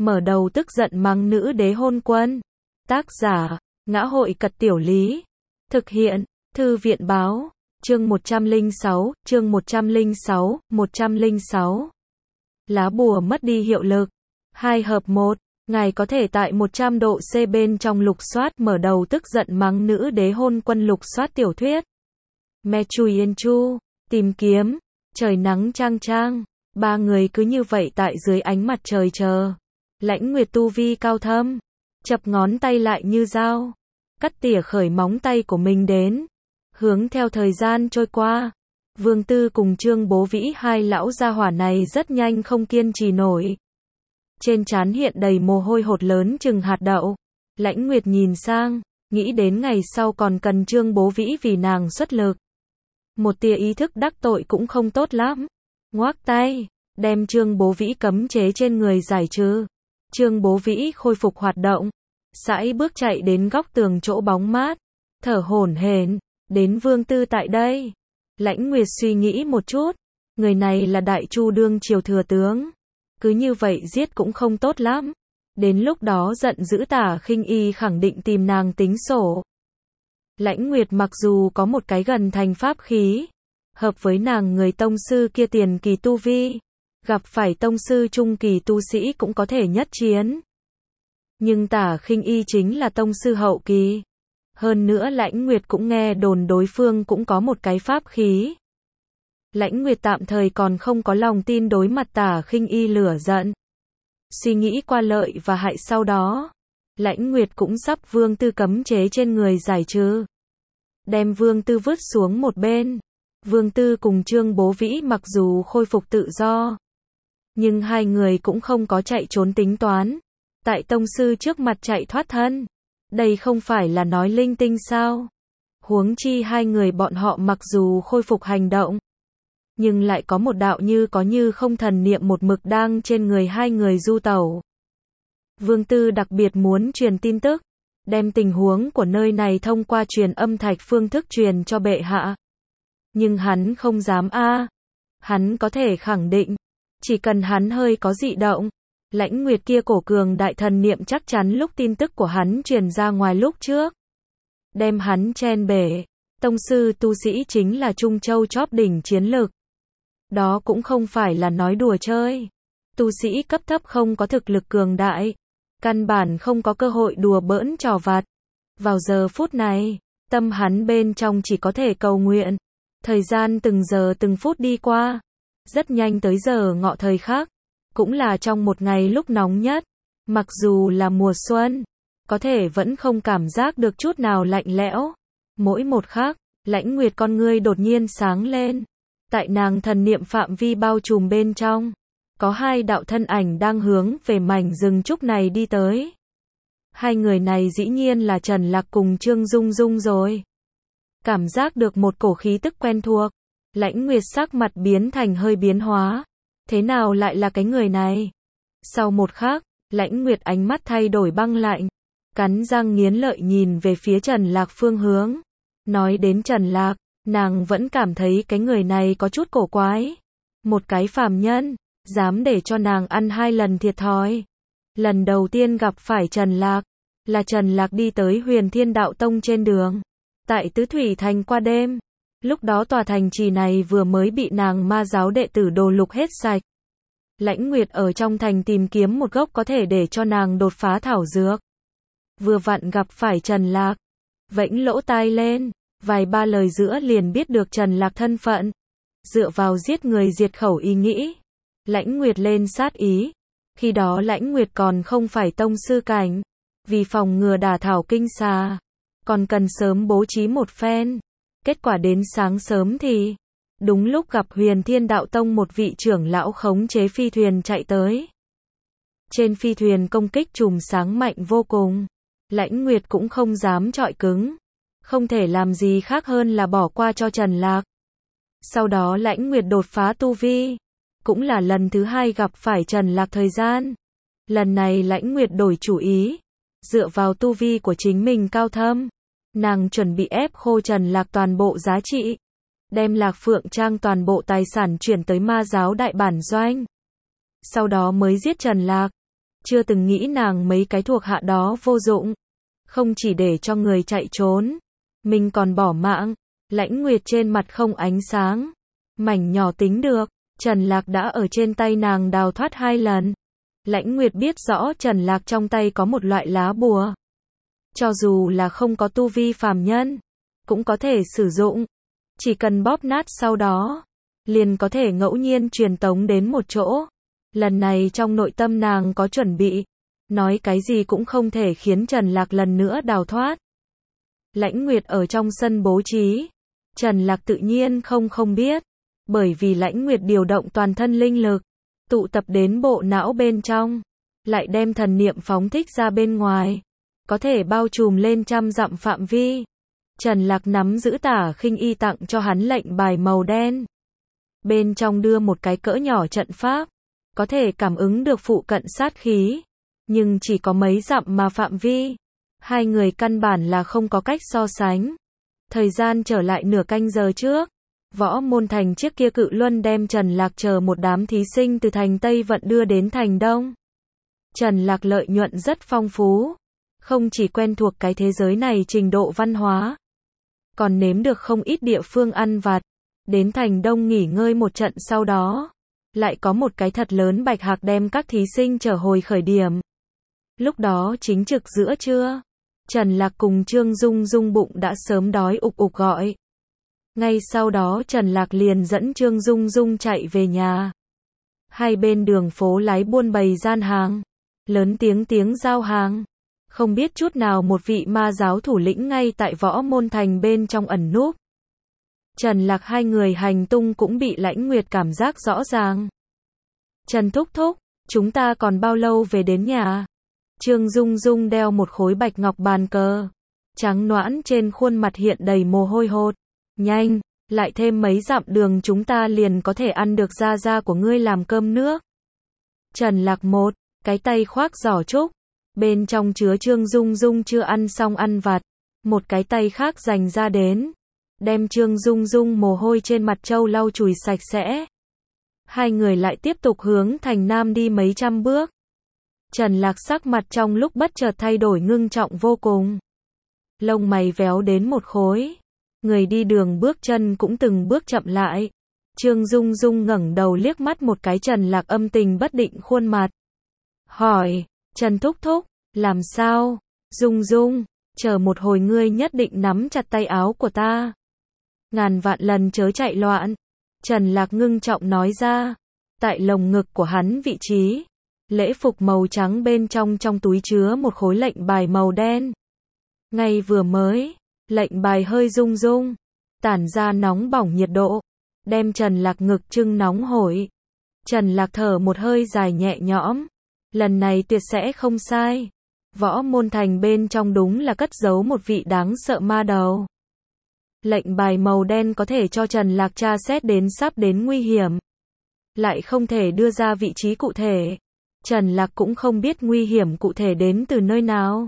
mở đầu tức giận mắng nữ đế hôn quân. Tác giả, Ngã hội Cật Tiểu Lý. Thực hiện, Thư viện báo. Chương 106, chương 106. Lá bùa mất đi hiệu lực. 2 hợp 1. Ngài có thể tại 100 độ C bên trong lục soát mở đầu tức giận mắng nữ đế hôn quân lục soát tiểu thuyết. Me Chui Yên Chu. Tìm kiếm. Trời nắng chang chang. 3 người cứ như vậy tại dưới ánh mặt trời chờ. Lãnh Nguyệt tu vi cao thâm. Chập ngón tay lại như dao. Cắt tỉa khởi móng tay của mình đến. Hướng theo thời gian trôi qua. Vương Tư cùng Trương Bố Vĩ hai lão gia hỏa này rất nhanh không kiên trì nổi. Trên trán hiện đầy mồ hôi hột lớn chừng hạt đậu. Lãnh Nguyệt nhìn sang, nghĩ đến ngày sau còn cần Trương Bố Vĩ vì nàng xuất lực. Một tia ý thức đắc tội cũng không tốt lắm. Ngoác tay, đem Trương Bố Vĩ cấm chế trên người giải trừ. Trương Bố Vĩ khôi phục hoạt động. Sải bước chạy đến góc tường chỗ bóng mát. Thở hổn hển, đến Vương Tư tại đây. Lãnh Nguyệt suy nghĩ một chút. Người này là Đại Chu đương triều thừa tướng. Cứ như vậy giết cũng không tốt lắm. Đến lúc đó giận dữ Tả Khinh Y khẳng định tìm nàng tính sổ. Lãnh Nguyệt mặc dù có một cái gần thành pháp khí, hợp với nàng người tông sư kia tiền kỳ tu vi, gặp phải tông sư trung kỳ tu sĩ cũng có thể nhất chiến. Nhưng Tả Khinh Y chính là tông sư hậu kỳ. Hơn nữa Lãnh Nguyệt cũng nghe đồn đối phương cũng có một cái pháp khí. Lãnh Nguyệt tạm thời còn không có lòng tin đối mặt Tả Khinh Y lửa giận. Suy nghĩ qua lợi và hại sau đó, Lãnh Nguyệt cũng sắp Vương Tư cấm chế trên người giải trừ. Đem Vương Tư vứt xuống một bên. Vương Tư cùng Trương Bố Vĩ mặc dù khôi phục tự do, nhưng hai người cũng không có chạy trốn tính toán. Tại tông sư trước mặt chạy thoát thân. Đây không phải là nói linh tinh sao? Huống chi hai người bọn họ mặc dù khôi phục hành động, nhưng lại có một đạo như có như không thần niệm một mực đang trên người hai người du tẩu. Vương Tư đặc biệt muốn truyền tin tức, đem tình huống của nơi này thông qua truyền âm thạch phương thức truyền cho bệ hạ. Nhưng hắn không dám Hắn có thể khẳng định, chỉ cần hắn hơi có dị động, Lãnh Nguyệt kia cổ cường đại thần niệm chắc chắn lúc tin tức của hắn truyền ra ngoài lúc trước, đem hắn chen bể. Tông sư tu sĩ chính là Trung Châu chóp đỉnh chiến lực. Đó cũng không phải là nói đùa chơi. Tu sĩ cấp thấp không có thực lực cường đại, căn bản không có cơ hội đùa bỡn trò vặt. Vào giờ phút này, tâm hắn bên trong chỉ có thể cầu nguyện. Thời gian từng giờ từng phút đi qua, rất nhanh tới giờ ngọ thời khắc, cũng là trong một ngày lúc nóng nhất. Mặc dù là mùa xuân, có thể vẫn không cảm giác được chút nào lạnh lẽo. Mỗi một khắc, Lãnh Nguyệt con ngươi đột nhiên sáng lên. Tại nàng thần niệm phạm vi bao trùm bên trong, có hai đạo thân ảnh đang hướng về mảnh rừng trúc này đi tới. Hai người này dĩ nhiên là Trần Lạc cùng Trương Dung Dung rồi. Cảm giác được một cổ khí tức quen thuộc, Lãnh Nguyệt sắc mặt biến thành hơi biến hóa. Thế nào lại là cái người này? Sau một khắc, Lãnh Nguyệt ánh mắt thay đổi băng lạnh, cắn răng nghiến lợi nhìn về phía Trần Lạc phương hướng. Nói đến Trần Lạc, nàng vẫn cảm thấy cái người này có chút cổ quái. Một cái phàm nhân, dám để cho nàng ăn 2 lần thiệt thòi. Lần đầu tiên gặp phải Trần Lạc, là Trần Lạc đi tới Huyền Thiên Đạo Tông trên đường. Tại Tứ Thủy Thành qua đêm. Lúc đó tòa thành trì này vừa mới bị nàng ma giáo đệ tử đồ lục hết sạch. Lãnh Nguyệt ở trong thành tìm kiếm một gốc có thể để cho nàng đột phá thảo dược. Vừa vặn gặp phải Trần Lạc. Vẫy lỗ tai lên, vài ba lời giữa liền biết được Trần Lạc thân phận. Dựa vào giết người diệt khẩu ý nghĩ, Lãnh Nguyệt lên sát ý. Khi đó Lãnh Nguyệt còn không phải tông sư cảnh, vì phòng ngừa đả thảo kinh xà, còn cần sớm bố trí một phen. Kết quả đến sáng sớm thì, đúng lúc gặp Huyền Thiên Đạo Tông một vị trưởng lão khống chế phi thuyền chạy tới. Trên phi thuyền công kích chùm sáng mạnh vô cùng, Lãnh Nguyệt cũng không dám chọi cứng, không thể làm gì khác hơn là bỏ qua cho Trần Lạc. Sau đó Lãnh Nguyệt đột phá tu vi, cũng là lần thứ 2 gặp phải Trần Lạc thời gian. Lần này Lãnh Nguyệt đổi chủ ý, dựa vào tu vi của chính mình cao thâm, nàng chuẩn bị ép khô Trần Lạc toàn bộ giá trị, đem Lạc Phượng Trang toàn bộ tài sản chuyển tới ma giáo đại bản doanh. Sau đó mới giết Trần Lạc. chưa từng nghĩ nàng mấy cái thuộc hạ đó vô dụng. Không chỉ để cho người chạy trốn, mình còn bỏ mạng. Lãnh Nguyệt trên mặt không ánh sáng. Mảnh nhỏ tính được, Trần Lạc đã ở trên tay nàng đào thoát 2 lần. Lãnh Nguyệt biết rõ Trần Lạc trong tay có một loại lá bùa. Cho dù là không có tu vi phàm nhân, cũng có thể sử dụng. Chỉ cần bóp nát sau đó, liền có thể ngẫu nhiên truyền tống đến một chỗ. Lần này trong nội tâm nàng có chuẩn bị, nói cái gì cũng không thể khiến Trần Lạc lần nữa đào thoát. Lãnh Nguyệt ở trong sân bố trí, Trần Lạc tự nhiên không biết, bởi vì Lãnh Nguyệt điều động toàn thân linh lực, tụ tập đến bộ não bên trong, lại đem thần niệm phóng thích ra bên ngoài, có thể bao trùm lên trăm dặm phạm vi. Trần Lạc nắm giữ Tả Khinh Y tặng cho hắn lệnh bài màu đen. Bên trong đưa một cái cỡ nhỏ trận pháp, có thể cảm ứng được phụ cận sát khí, nhưng chỉ có mấy dặm mà phạm vi. Hai người căn bản là không có cách so sánh. Thời gian trở lại nửa canh giờ trước, Võ Môn Thành chiếc kia cự luân đem Trần Lạc chờ một đám thí sinh từ thành Tây Vận đưa đến thành Đông. Trần Lạc lợi nhuận rất phong phú, không chỉ quen thuộc cái thế giới này trình độ văn hóa, còn nếm được không ít địa phương ăn vặt. Đến thành Đông nghỉ ngơi một trận sau đó, lại có một cái thật lớn bạch hạc đem các thí sinh trở hồi khởi điểm. Lúc đó chính trực giữa trưa, Trần Lạc cùng Trương Dung Dung bụng đã sớm đói ục ục gọi. Ngay sau đó Trần Lạc liền dẫn Trương Dung Dung chạy về nhà. Hai bên đường phố lái buôn bày gian hàng, lớn tiếng giao hàng. Không biết chút nào một vị ma giáo thủ lĩnh ngay tại Võ Môn Thành bên trong ẩn núp. Trần Lạc hai người hành tung cũng bị Lãnh Nguyệt cảm giác rõ ràng. Trần thúc thúc, chúng ta còn bao lâu về đến nhà? Trương Dung Dung đeo một khối bạch ngọc bàn cờ, trắng nõn trên khuôn mặt hiện đầy mồ hôi hột. Nhanh, lại thêm mấy dặm đường chúng ta liền có thể ăn được gia gia của ngươi làm cơm nước. Trần Lạc một cái tay khoác giỏ trúc, bên trong chứa Trương Dung Dung chưa ăn xong ăn vặt, một cái tay khác dành ra đến, đem Trương Dung Dung mồ hôi trên mặt trâu lau chùi sạch sẽ. Hai người lại tiếp tục hướng thành Nam đi mấy trăm bước. Trần Lạc sắc mặt trong lúc bất chợt thay đổi ngưng trọng vô cùng. Lông mày véo đến một khối. Người đi đường bước chân cũng từng bước chậm lại. Trương Dung Dung ngẩng đầu liếc mắt một cái Trần Lạc âm tình bất định khuôn mặt. Hỏi, Trần thúc thúc, làm sao? Dung Dung, chờ một hồi ngươi nhất định nắm chặt tay áo của ta. Ngàn vạn lần chớ chạy loạn. Trần Lạc ngưng trọng nói ra. Tại lồng ngực của hắn vị trí, lễ phục màu trắng bên trong túi chứa một khối lệnh bài màu đen. Ngay vừa mới, lệnh bài hơi rung rung, tản ra nóng bỏng nhiệt độ, đem Trần Lạc ngực trưng nóng hổi. Trần Lạc thở một hơi dài nhẹ nhõm, lần này tuyệt sẽ không sai. Võ Môn Thành bên trong đúng là cất giấu một vị đáng sợ ma đầu. Lệnh bài màu đen có thể cho Trần Lạc tra xét đến sắp đến nguy hiểm, lại không thể đưa ra vị trí cụ thể. Trần Lạc cũng không biết nguy hiểm cụ thể đến từ nơi nào.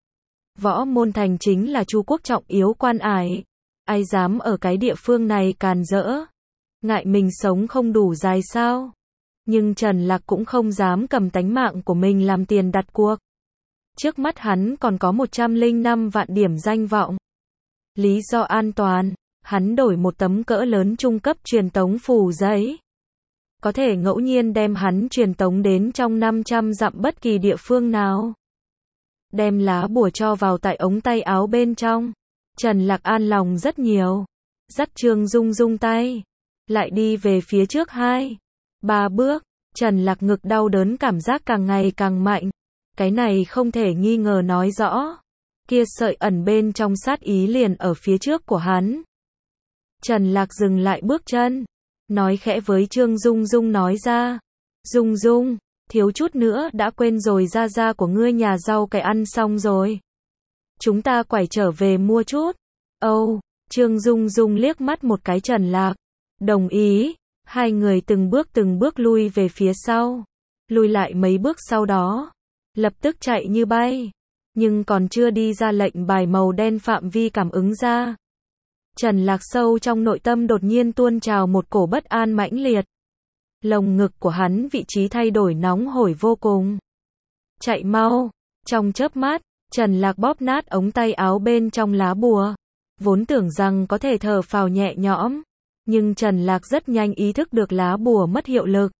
Võ Môn Thành chính là Chu quốc trọng yếu quan ải, ai dám ở cái địa phương này càn rỡ, ngại mình sống không đủ dài sao? Nhưng Trần Lạc cũng không dám cầm tánh mạng của mình làm tiền đặt cuộc. Trước mắt hắn còn có 105 vạn điểm danh vọng. Lý do an toàn, hắn đổi một tấm cỡ lớn trung cấp truyền tống phù giấy, có thể ngẫu nhiên đem hắn truyền tống đến trong 500 dặm bất kỳ địa phương nào. Đem lá bùa cho vào tại ống tay áo bên trong. Trần Lạc an lòng rất nhiều. Dắt Trương Dung Dung tay, lại đi về phía trước 2-3 bước. Trần Lạc ngực đau đớn cảm giác càng ngày càng mạnh. Cái này không thể nghi ngờ nói rõ. Kia sợi ẩn bên trong sát ý liền ở phía trước của hắn. Trần Lạc dừng lại bước chân, nói khẽ với Trương Dung Dung nói ra. Dung Dung, thiếu chút nữa đã quên rồi gia gia của ngươi nhà rau cải ăn xong rồi. Chúng ta quải trở về mua chút. Trương Dung Dung liếc mắt một cái Trần Lạc. Đồng ý. Hai người từng bước lui về phía sau. Lùi lại mấy bước sau đó, lập tức chạy như bay. Nhưng còn chưa đi ra lệnh bài màu đen phạm vi cảm ứng ra. Trần Lạc sâu trong nội tâm đột nhiên tuôn trào một cổ bất an mãnh liệt. Lồng ngực của hắn vị trí thay đổi nóng hổi vô cùng. chạy mau. Trong chớp mắt, Trần Lạc bóp nát ống tay áo bên trong lá bùa. Vốn tưởng rằng có thể thở phào nhẹ nhõm, nhưng Trần Lạc rất nhanh ý thức được lá bùa mất hiệu lực.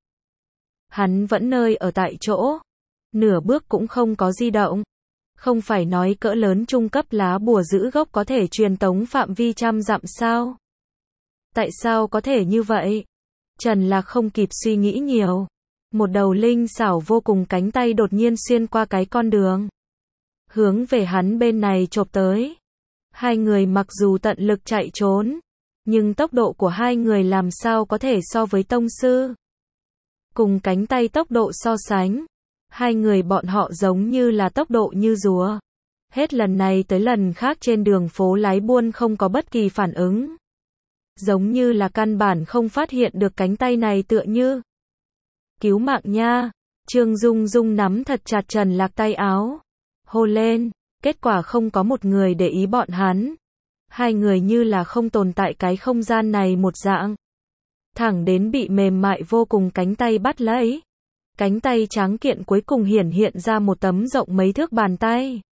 Hắn vẫn nơi ở tại chỗ, nửa bước cũng không có di động. Không phải nói cỡ lớn trung cấp lá bùa giữ gốc có thể truyền tống phạm vi trăm dặm sao? Tại sao có thể như vậy? Trần Lạc không kịp suy nghĩ nhiều. Một đầu linh xảo vô cùng cánh tay đột nhiên xuyên qua cái con đường, hướng về hắn bên này chộp tới. Hai người mặc dù tận lực chạy trốn, nhưng tốc độ của hai người làm sao có thể so với tông sư. Cùng cánh tay tốc độ so sánh, hai người bọn họ giống như là tốc độ như rùa. Hết lần này tới lần khác trên đường phố lái buôn không có bất kỳ phản ứng. Giống như là căn bản không phát hiện được cánh tay này tựa như. Cứu mạng nha, Trương Dung Dung nắm thật chặt Trần Lạc tay áo. Hô lên, kết quả không có một người để ý bọn hắn. Hai người như là không tồn tại cái không gian này một dạng. Thẳng đến bị mềm mại vô cùng cánh tay bắt lấy. Cánh tay tráng kiện cuối cùng hiện ra một tấm rộng mấy thước bàn tay.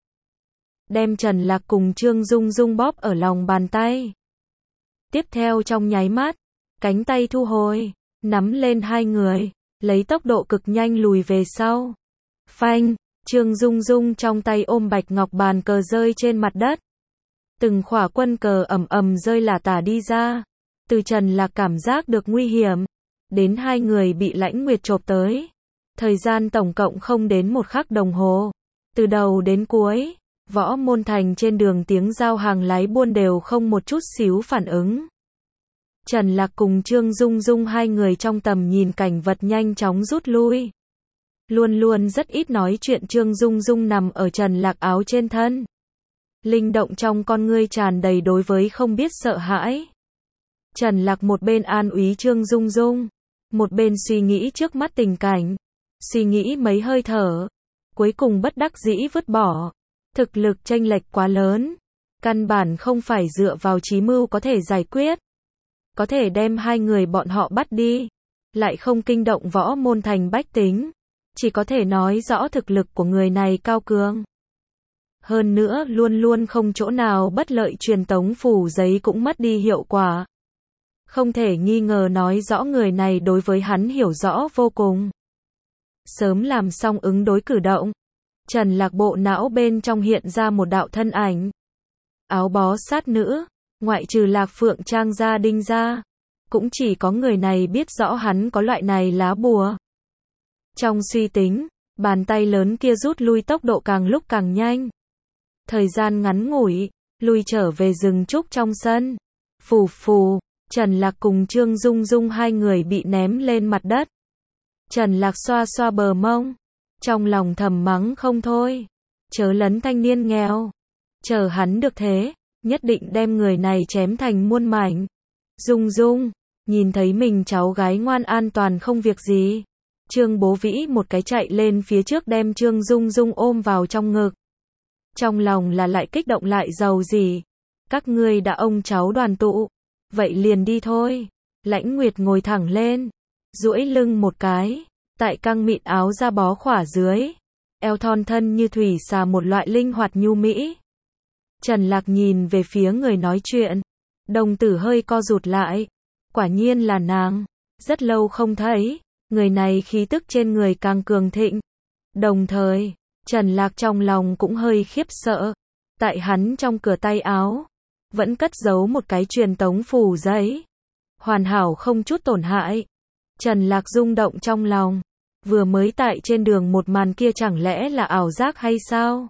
Đem Trần Lạc cùng Trương Dung Dung bóp ở lòng bàn tay. Tiếp theo trong nháy mắt, cánh tay thu hồi, nắm lên hai người, lấy tốc độ cực nhanh lùi về sau. Phanh, Trương Dung Dung trong tay ôm bạch ngọc bàn cờ rơi trên mặt đất. Từng khỏa quân cờ ầm ầm rơi lả tả đi ra. Từ Trần Lạc cảm giác được nguy hiểm, đến hai người bị Lãnh Nguyệt chộp tới. Thời gian tổng cộng không đến 1 khắc đồng hồ. Từ đầu đến cuối, Võ Môn Thành trên đường tiếng giao hàng lái buôn đều không một chút xíu phản ứng. Trần Lạc cùng Trương Dung Dung hai người trong tầm nhìn cảnh vật nhanh chóng rút lui. Luôn luôn rất ít nói chuyện Trương Dung Dung nằm ở Trần Lạc áo trên thân. Linh động trong con ngươi tràn đầy đối với không biết sợ hãi. Trần Lạc một bên an úy Trương Dung Dung, một bên suy nghĩ trước mắt tình cảnh. Suy nghĩ mấy hơi thở, cuối cùng bất đắc dĩ vứt bỏ. Thực lực chênh lệch quá lớn, căn bản không phải dựa vào trí mưu có thể giải quyết. Có thể đem hai người bọn họ bắt đi, lại không kinh động Võ Môn Thành bách tính. Chỉ có thể nói rõ thực lực của người này cao cường. Hơn nữa luôn luôn không chỗ nào bất lợi, truyền tống phủ giấy cũng mất đi hiệu quả. Không thể nghi ngờ nói rõ người này đối với hắn hiểu rõ vô cùng. Sớm làm xong ứng đối cử động, Trần Lạc bộ não bên trong hiện ra một đạo thân ảnh. Áo bó sát nữ, ngoại trừ Lạc Phượng Trang gia Đinh gia, cũng chỉ có người này biết rõ hắn có loại này lá bùa. Trong suy tính, bàn tay lớn kia rút lui tốc độ càng lúc càng nhanh. Thời gian ngắn ngủi, lui trở về rừng trúc trong sân. Phù phù, Trần Lạc cùng Trương Dung Dung hai người bị ném lên mặt đất. Trần Lạc xoa xoa bờ mông, trong lòng thầm mắng không thôi. Chớ lấn thanh niên nghèo. Chờ hắn được thế, nhất định đem người này chém thành muôn mảnh. Dung Dung, nhìn thấy mình cháu gái ngoan an toàn không việc gì. Trương Bố Vĩ một cái chạy lên phía trước đem Trương Dung Dung ôm vào trong ngực. Trong lòng là lại kích động lại giàu gì. Các ngươi đã ông cháu đoàn tụ, vậy liền đi thôi. Lãnh Nguyệt ngồi thẳng lên, duỗi lưng một cái, tại căng mịn áo da bó khỏa dưới, eo thon thân như thủy xà một loại linh hoạt nhu mỹ. Trần Lạc nhìn về phía người nói chuyện, đồng tử hơi co rụt lại, quả nhiên là nàng, rất lâu không thấy, người này khí tức trên người càng cường thịnh. Đồng thời, Trần Lạc trong lòng cũng hơi khiếp sợ, tại hắn trong cửa tay áo, vẫn cất giấu một cái truyền tống phủ giấy, hoàn hảo không chút tổn hại. Trần Lạc rung động trong lòng, vừa mới tại trên đường một màn kia chẳng lẽ là ảo giác hay sao?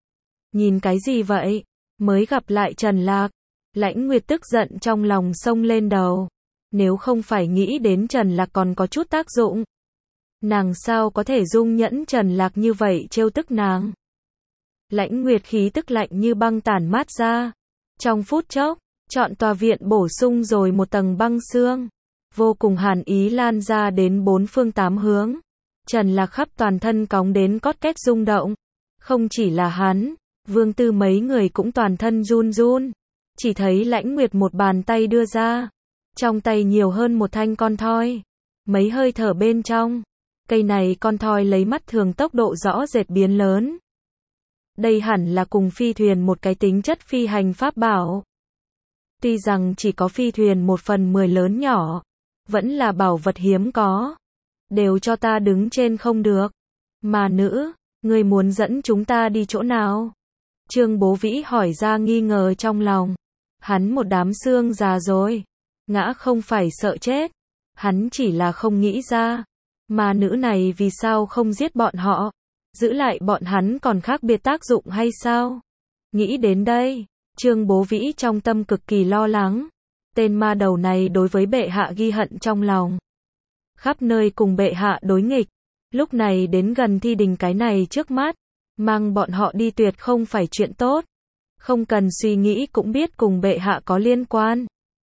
Nhìn cái gì vậy? Mới gặp lại Trần Lạc, Lãnh Nguyệt tức giận trong lòng xông lên đầu. Nếu không phải nghĩ đến Trần Lạc còn có chút tác dụng, nàng sao có thể dung nhẫn Trần Lạc như vậy trêu tức nàng. Lãnh Nguyệt khí tức lạnh như băng tản mát ra. Trong phút chốc, trọn tòa viện bổ sung rồi một tầng băng xương. Vô cùng hàn ý lan ra đến 4 phương 8 hướng. Trần Lạc khắp toàn thân cóng đến cót két rung động. Không chỉ là hắn, Vương Tư mấy người cũng toàn thân run run. Chỉ thấy Lãnh Nguyệt một bàn tay đưa ra. Trong tay nhiều hơn một thanh con thoi. Mấy hơi thở bên trong, Cây này con thoi lấy mắt thường tốc độ rõ rệt biến lớn. Đây hẳn là cùng phi thuyền một cái tính chất phi hành pháp bảo. Tuy rằng chỉ có phi thuyền 1/10 lớn nhỏ, vẫn là bảo vật hiếm có. Đều cho ta đứng trên không được. Mà nữ, ngươi muốn dẫn chúng ta đi chỗ nào? Trương Bố Vĩ hỏi ra nghi ngờ trong lòng. Hắn một đám xương già rồi. Ngã không phải sợ chết. Hắn chỉ là không nghĩ ra. Mà nữ này vì sao không giết bọn họ? Giữ lại bọn hắn còn khác biệt tác dụng hay sao? Nghĩ đến đây, Trương Bố Vĩ trong tâm cực kỳ lo lắng. Tên ma đầu này đối với bệ hạ ghi hận trong lòng. Khắp nơi cùng bệ hạ đối nghịch. Lúc này đến gần thi đình cái này trước mắt. Mang bọn họ đi tuyệt không phải chuyện tốt. Không cần suy nghĩ cũng biết cùng bệ hạ có liên quan.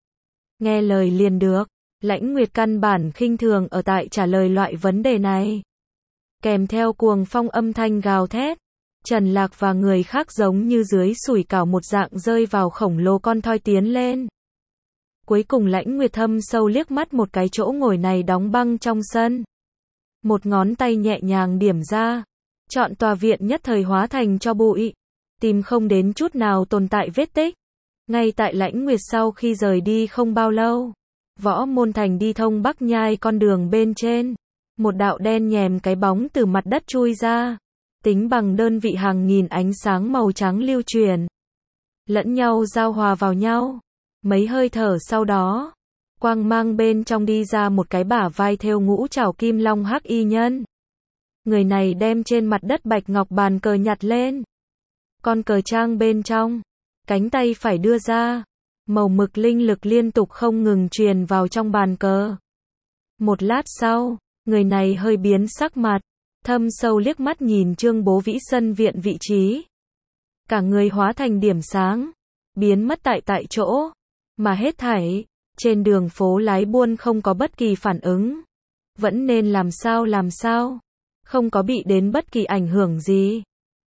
Nghe lời liền được. Lãnh Nguyệt căn bản khinh thường ở tại trả lời loại vấn đề này. Kèm theo cuồng phong âm thanh gào thét. Trần Lạc và người khác giống như dưới sủi cảo một dạng rơi vào khổng lồ con thoi tiến lên. Cuối cùng Lãnh Nguyệt thâm sâu liếc mắt một cái chỗ ngồi này đóng băng trong sân. Một ngón tay nhẹ nhàng điểm ra. Chọn tòa viện nhất thời hóa thành cho bụi. Tìm không đến chút nào tồn tại vết tích. Ngay tại Lãnh Nguyệt sau khi rời đi không bao lâu. Võ Môn Thành đi thông Bắc Nhai con đường bên trên. Một đạo đen nhèm cái bóng từ mặt đất chui ra. Tính bằng đơn vị hàng nghìn ánh sáng màu trắng lưu truyền. Lẫn nhau giao hòa vào nhau. Mấy hơi thở sau đó. Quang mang bên trong đi ra một cái bả vai thêu ngũ trảo kim long hắc y nhân. Người này đem trên mặt đất bạch ngọc bàn cờ nhặt lên. Con cờ trang bên trong. Cánh tay phải đưa ra. Màu mực linh lực liên tục không ngừng truyền vào trong bàn cờ. Một lát sau, người này hơi biến sắc mặt. Thâm sâu liếc mắt nhìn Trương Bố Vĩ sân viện vị trí. Cả người hóa thành điểm sáng. Biến mất tại chỗ. Mà hết thảy. Trên đường phố lái buôn không có bất kỳ phản ứng. Vẫn nên làm sao. Không có bị đến bất kỳ ảnh hưởng gì.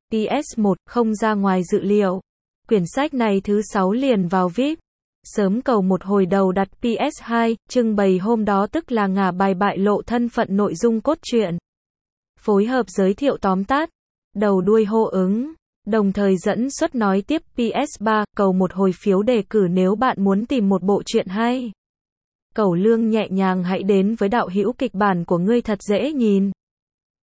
PS1 không ra ngoài dự liệu. Quyển sách này thứ 6 liền vào VIP. Sớm cầu một hồi đầu đặt PS2, trưng bày hôm đó tức là ngả bài bại lộ thân phận nội dung cốt truyện. Phối hợp giới thiệu tóm tắt. Đầu đuôi hô ứng. Đồng thời dẫn xuất nói tiếp PS3, cầu một hồi phiếu đề cử nếu bạn muốn tìm một bộ truyện hay. Cẩu Lương nhẹ nhàng hãy đến với đạo hữu kịch bản của ngươi thật dễ nhìn.